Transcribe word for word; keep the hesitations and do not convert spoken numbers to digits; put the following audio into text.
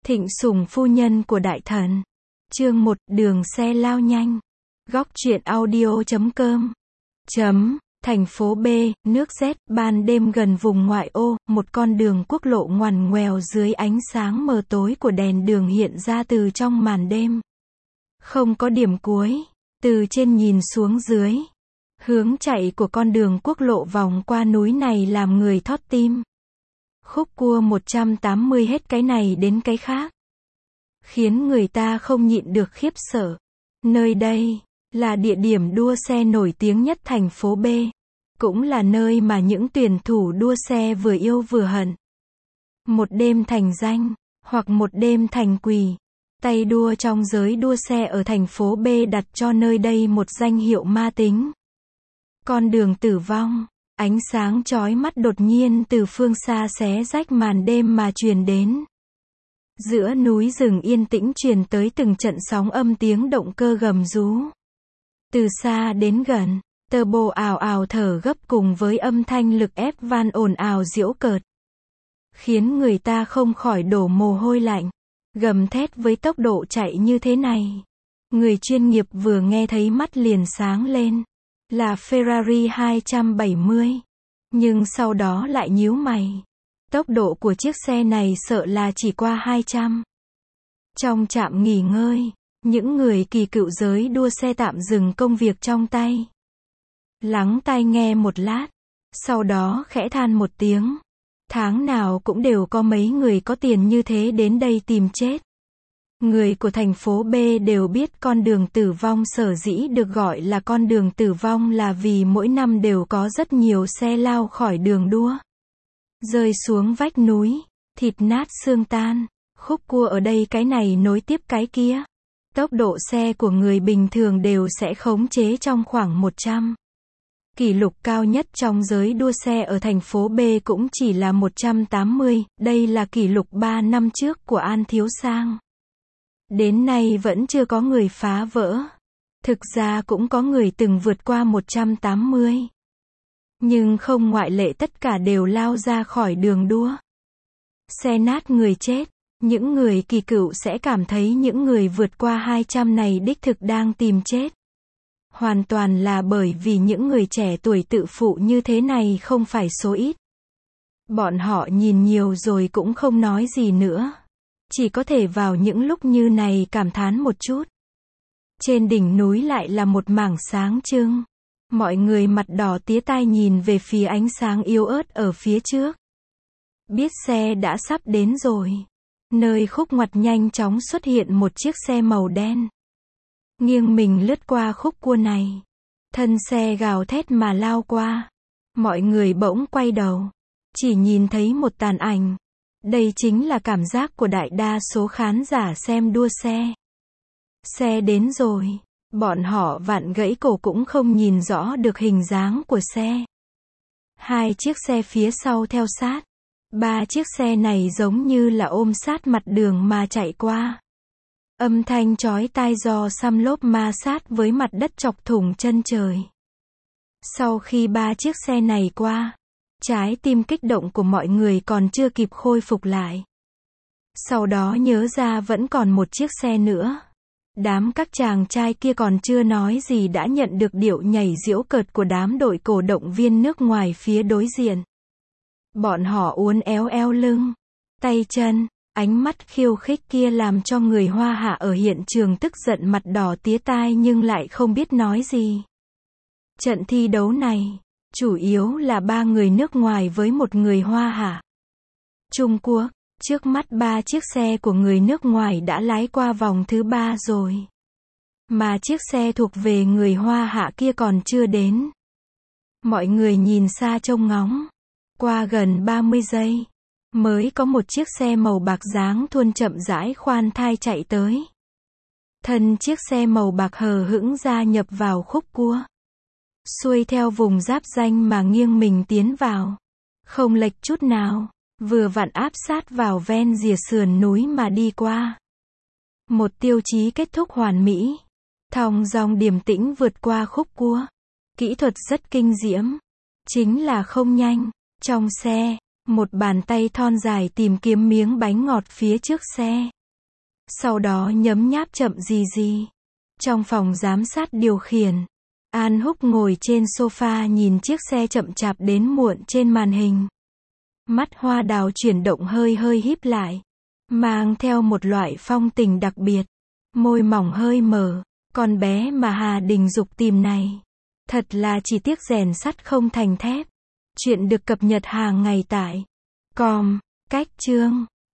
Thịnh sủng phu nhân của đại thần. Chương một, đường xe lao nhanh. Góc truyện audio chấm com. Chấm, thành phố B, nước rét, ban đêm gần vùng ngoại ô, một con đường quốc lộ ngoằn ngoèo dưới ánh sáng mờ tối của đèn đường hiện ra từ trong màn đêm. Không có điểm cuối, từ trên nhìn xuống dưới. Hướng chạy của con đường quốc lộ vòng qua núi này làm người thót tim. Khúc cua một trăm tám mươi hết cái này đến cái khác, khiến người ta không nhịn được khiếp sợ. Nơi đây là địa điểm đua xe nổi tiếng nhất thành phố B, cũng là nơi mà những tuyển thủ đua xe vừa yêu vừa hận. Một đêm thành danh, hoặc một đêm thành quỷ. Tay đua trong giới đua xe ở thành phố B đặt cho nơi đây một danh hiệu ma tính. Con đường tử vong. Ánh sáng chói mắt đột nhiên từ phương xa xé rách màn đêm mà truyền đến. Giữa núi rừng yên tĩnh truyền tới từng trận sóng âm tiếng động cơ gầm rú. Từ xa đến gần, turbo ào ào thở gấp cùng với âm thanh lực ép van ồn ào giễu cợt, khiến người ta không khỏi đổ mồ hôi lạnh. Gầm thét với tốc độ chạy như thế này, người chuyên nghiệp vừa nghe thấy mắt liền sáng lên. Là Ferrari hai trăm bảy mươi. Nhưng sau đó lại nhíu mày. Tốc độ của chiếc xe này sợ là chỉ qua hai trăm. Trong trạm nghỉ ngơi, những người kỳ cựu giới đua xe tạm dừng công việc trong tay. Lắng tai nghe một lát, sau đó khẽ than một tiếng. Tháng nào cũng đều có mấy người có tiền như thế đến đây tìm chết. Người của thành phố B đều biết con đường tử vong sở dĩ được gọi là con đường tử vong là vì mỗi năm đều có rất nhiều xe lao khỏi đường đua, rơi xuống vách núi, thịt nát xương tan. Khúc cua ở đây cái này nối tiếp cái kia. Tốc độ xe của người bình thường đều sẽ khống chế trong khoảng một trăm. Kỷ lục cao nhất trong giới đua xe ở thành phố B cũng chỉ là một trăm tám mươi, đây là kỷ lục ba năm trước của An Thiếu Sang. Đến nay vẫn chưa có người phá vỡ. Thực ra cũng có người từng vượt qua một trăm tám mươi. Nhưng không ngoại lệ, tất cả đều lao ra khỏi đường đua. Xe nát người chết. Những người kỳ cựu sẽ cảm thấy những người vượt qua hai trăm này đích thực đang tìm chết. Hoàn toàn là bởi vì những người trẻ tuổi tự phụ như thế này không phải số ít. Bọn họ nhìn nhiều rồi cũng không nói gì nữa. Chỉ có thể vào những lúc như này cảm thán một chút. Trên đỉnh núi lại là một mảng sáng trưng. Mọi người mặt đỏ tía tai nhìn về phía ánh sáng yếu ớt ở phía trước. Biết xe đã sắp đến rồi. Nơi khúc ngoặt nhanh chóng xuất hiện một chiếc xe màu đen. Nghiêng mình lướt qua khúc cua này. Thân xe gào thét mà lao qua. Mọi người bỗng quay đầu. Chỉ nhìn thấy một tàn ảnh. Đây chính là cảm giác của đại đa số khán giả xem đua xe. Xe đến rồi. Bọn họ vặn gãy cổ cũng không nhìn rõ được hình dáng của xe. Hai chiếc xe phía sau theo sát. Ba chiếc xe này giống như là ôm sát mặt đường mà chạy qua. Âm thanh chói tai do xăm lốp ma sát với mặt đất chọc thủng chân trời. Sau khi ba chiếc xe này qua, trái tim kích động của mọi người còn chưa kịp khôi phục lại. Sau đó nhớ ra vẫn còn một chiếc xe nữa. Đám các chàng trai kia còn chưa nói gì đã nhận được điệu nhảy giễu cợt của đám đội cổ động viên nước ngoài phía đối diện. Bọn họ uốn éo eo lưng, tay chân, ánh mắt khiêu khích kia làm cho người Hoa Hạ ở hiện trường tức giận mặt đỏ tía tai nhưng lại không biết nói gì. Trận thi đấu này chủ yếu là ba người nước ngoài với một người Hoa Hạ. Trung Quốc, trước mắt ba chiếc xe của người nước ngoài đã lái qua vòng thứ ba rồi. Mà chiếc xe thuộc về người Hoa Hạ kia còn chưa đến. Mọi người nhìn xa trông ngóng. Qua gần ba mươi giây, mới có một chiếc xe màu bạc dáng thuôn chậm rãi khoan thai chạy tới. Thân chiếc xe màu bạc hờ hững gia nhập vào khúc cua. Xuôi theo vùng giáp ranh mà nghiêng mình tiến vào. Không lệch chút nào, vừa vặn áp sát vào ven rìa sườn núi mà đi qua. Một tiêu chí kết thúc hoàn mỹ. Thong dong điềm tĩnh vượt qua khúc cua. Kỹ thuật rất kinh diễm. Chính là không nhanh. Trong xe, một bàn tay thon dài tìm kiếm miếng bánh ngọt phía trước xe. Sau đó nhấm nháp chậm gì gì. Trong phòng giám sát điều khiển, An Húc ngồi trên sofa nhìn chiếc xe chậm chạp đến muộn trên màn hình. Mắt hoa đào chuyển động hơi hơi híp lại, mang theo một loại phong tình đặc biệt. Môi mỏng hơi mở, con bé mà Hà Đình Dục tìm này. Thật là chỉ tiếc rèn sắt không thành thép. Chuyện được cập nhật hàng ngày tại com, cách chương.